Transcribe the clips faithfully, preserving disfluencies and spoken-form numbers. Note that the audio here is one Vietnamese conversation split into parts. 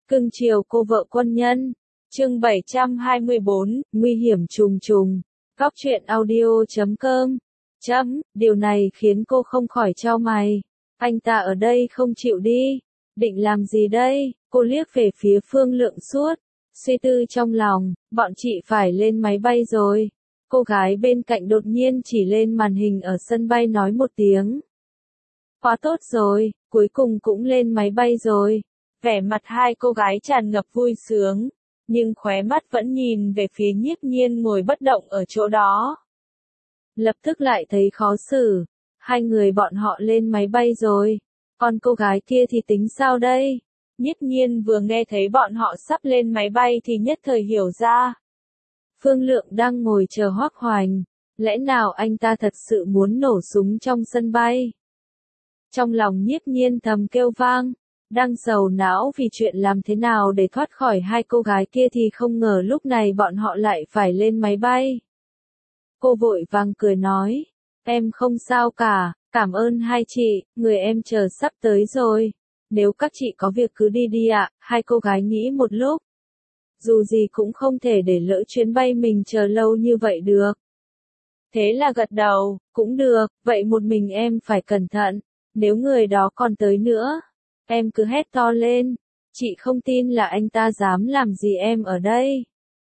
Cưng chiều cô vợ quân nhân. Chương bảy trăm hai mươi bốn, nguy hiểm trùng trùng. Góc truyện audio chấm com. Chấm, điều này khiến cô không khỏi chau mày. Anh ta ở đây không chịu đi. Định làm gì đây? Cô liếc về phía Phương Lượng suốt. Suy tư trong lòng, bọn chị phải lên máy bay rồi. Cô gái bên cạnh đột nhiên chỉ lên màn hình ở sân bay nói một tiếng. Quá tốt rồi, cuối cùng cũng lên máy bay rồi. Vẻ mặt hai cô gái tràn ngập vui sướng, nhưng khóe mắt vẫn nhìn về phía Nhiếp Nhiên ngồi bất động ở chỗ đó. Lập tức lại thấy khó xử, hai người bọn họ lên máy bay rồi, còn cô gái kia thì tính sao đây? Nhiếp Nhiên vừa nghe thấy bọn họ sắp lên máy bay thì nhất thời hiểu ra. Phương Lượng đang ngồi chờ Hoắc Hoành, lẽ nào anh ta thật sự muốn nổ súng trong sân bay? Trong lòng Nhiếp Nhiên thầm kêu vang, đang sầu não vì chuyện làm thế nào để thoát khỏi hai cô gái kia thì không ngờ lúc này bọn họ lại phải lên máy bay. Cô vội vàng cười nói, em không sao cả, cảm ơn hai chị, người em chờ sắp tới rồi. Nếu các chị có việc cứ đi đi ạ, hai cô gái nghĩ một lúc. Dù gì cũng không thể để lỡ chuyến bay mình chờ lâu như vậy được. Thế là gật đầu, cũng được, vậy một mình em phải cẩn thận, nếu người đó còn tới nữa. Em cứ hét to lên, chị không tin là anh ta dám làm gì em ở đây.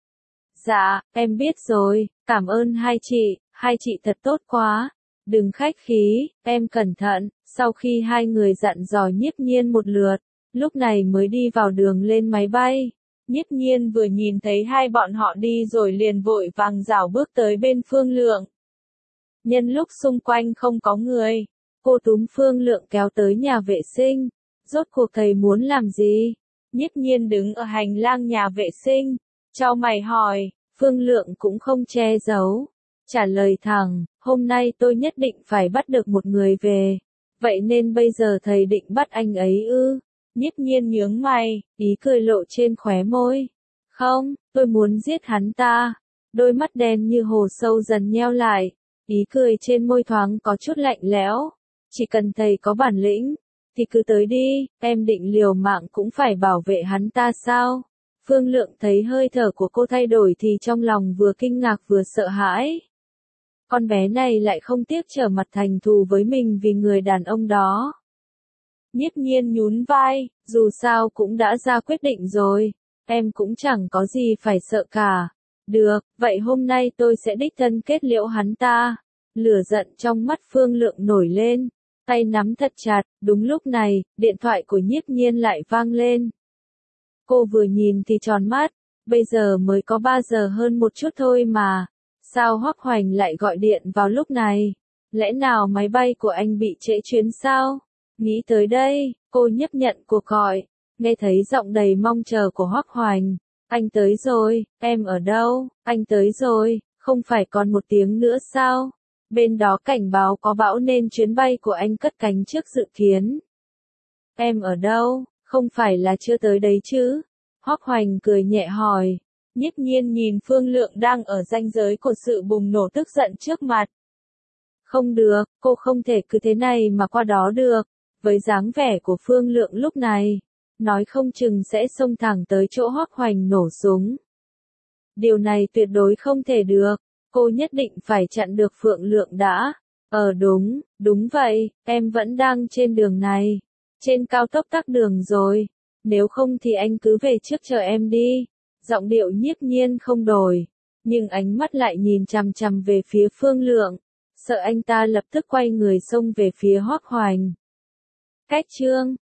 Dạ, em biết rồi, cảm ơn hai chị, hai chị thật tốt quá, đừng khách khí, em cẩn thận. Sau khi hai người dặn dò Nhiếp Nhiên một lượt, lúc này mới đi vào đường lên máy bay. Nhiếp Nhiên vừa nhìn thấy hai bọn họ đi rồi liền vội vàng rảo bước tới bên Phương Lượng. Nhân lúc xung quanh không có người, cô túm Phương Lượng kéo tới nhà vệ sinh. Rốt cuộc thầy muốn làm gì? Nhiếp Nhiên đứng ở hành lang nhà vệ sinh, chau mày hỏi, Phương Lượng cũng không che giấu. Trả lời thẳng, hôm nay tôi nhất định phải bắt được một người về. Vậy nên bây giờ thầy định bắt anh ấy ư? Nhiếp Nhiên nhướng mày, ý cười lộ trên khóe môi. Không, tôi muốn giết hắn ta. Đôi mắt đen như hồ sâu dần nheo lại, ý cười trên môi thoáng có chút lạnh lẽo. Chỉ cần thầy có bản lĩnh, thì cứ tới đi, em định liều mạng cũng phải bảo vệ hắn ta sao? Phương Lượng thấy hơi thở của cô thay đổi thì trong lòng vừa kinh ngạc vừa sợ hãi. Con bé này lại không tiếc trở mặt thành thù với mình vì người đàn ông đó. Nhiếp Nhiên nhún vai, dù sao cũng đã ra quyết định rồi, em cũng chẳng có gì phải sợ cả. Được, vậy hôm nay tôi sẽ đích thân kết liễu hắn ta. Lửa giận trong mắt Phương Lượng nổi lên, tay nắm thật chặt, đúng lúc này, điện thoại của Nhiếp Nhiên lại vang lên. Cô vừa nhìn thì tròn mắt, bây giờ mới có ba giờ hơn một chút thôi mà. Sao Hoắc Hoành lại gọi điện vào lúc này? Lẽ nào máy bay của anh bị trễ chuyến sao? Nghĩ tới đây, cô nhấp nhận cuộc gọi, nghe thấy giọng đầy mong chờ của Hoắc Hoành. Anh tới rồi, em ở đâu? Anh tới rồi, không phải còn một tiếng nữa sao? Bên đó cảnh báo có bão nên chuyến bay của anh cất cánh trước dự kiến. Em ở đâu? Không phải là chưa tới đấy chứ? Hoắc Hoành cười nhẹ hỏi. Nhiếp Nhiên nhìn Phương Lượng đang ở ranh giới của sự bùng nổ tức giận trước mặt. Không được, cô không thể cứ thế này mà qua đó được. Với dáng vẻ của Phương Lượng lúc này, nói không chừng sẽ xông thẳng tới chỗ Hoắc Hoành nổ súng. Điều này tuyệt đối không thể được, cô nhất định phải chặn được Phương Lượng đã. Ờ đúng, đúng vậy, em vẫn đang trên đường này, trên cao tốc tắc đường rồi, nếu không thì anh cứ về trước chờ em đi. Giọng điệu Nhiếp Nhiên không đổi, nhưng ánh mắt lại nhìn chằm chằm về phía Phương Lượng, sợ anh ta lập tức quay người xông về phía Hoắc Hoành. Cách chương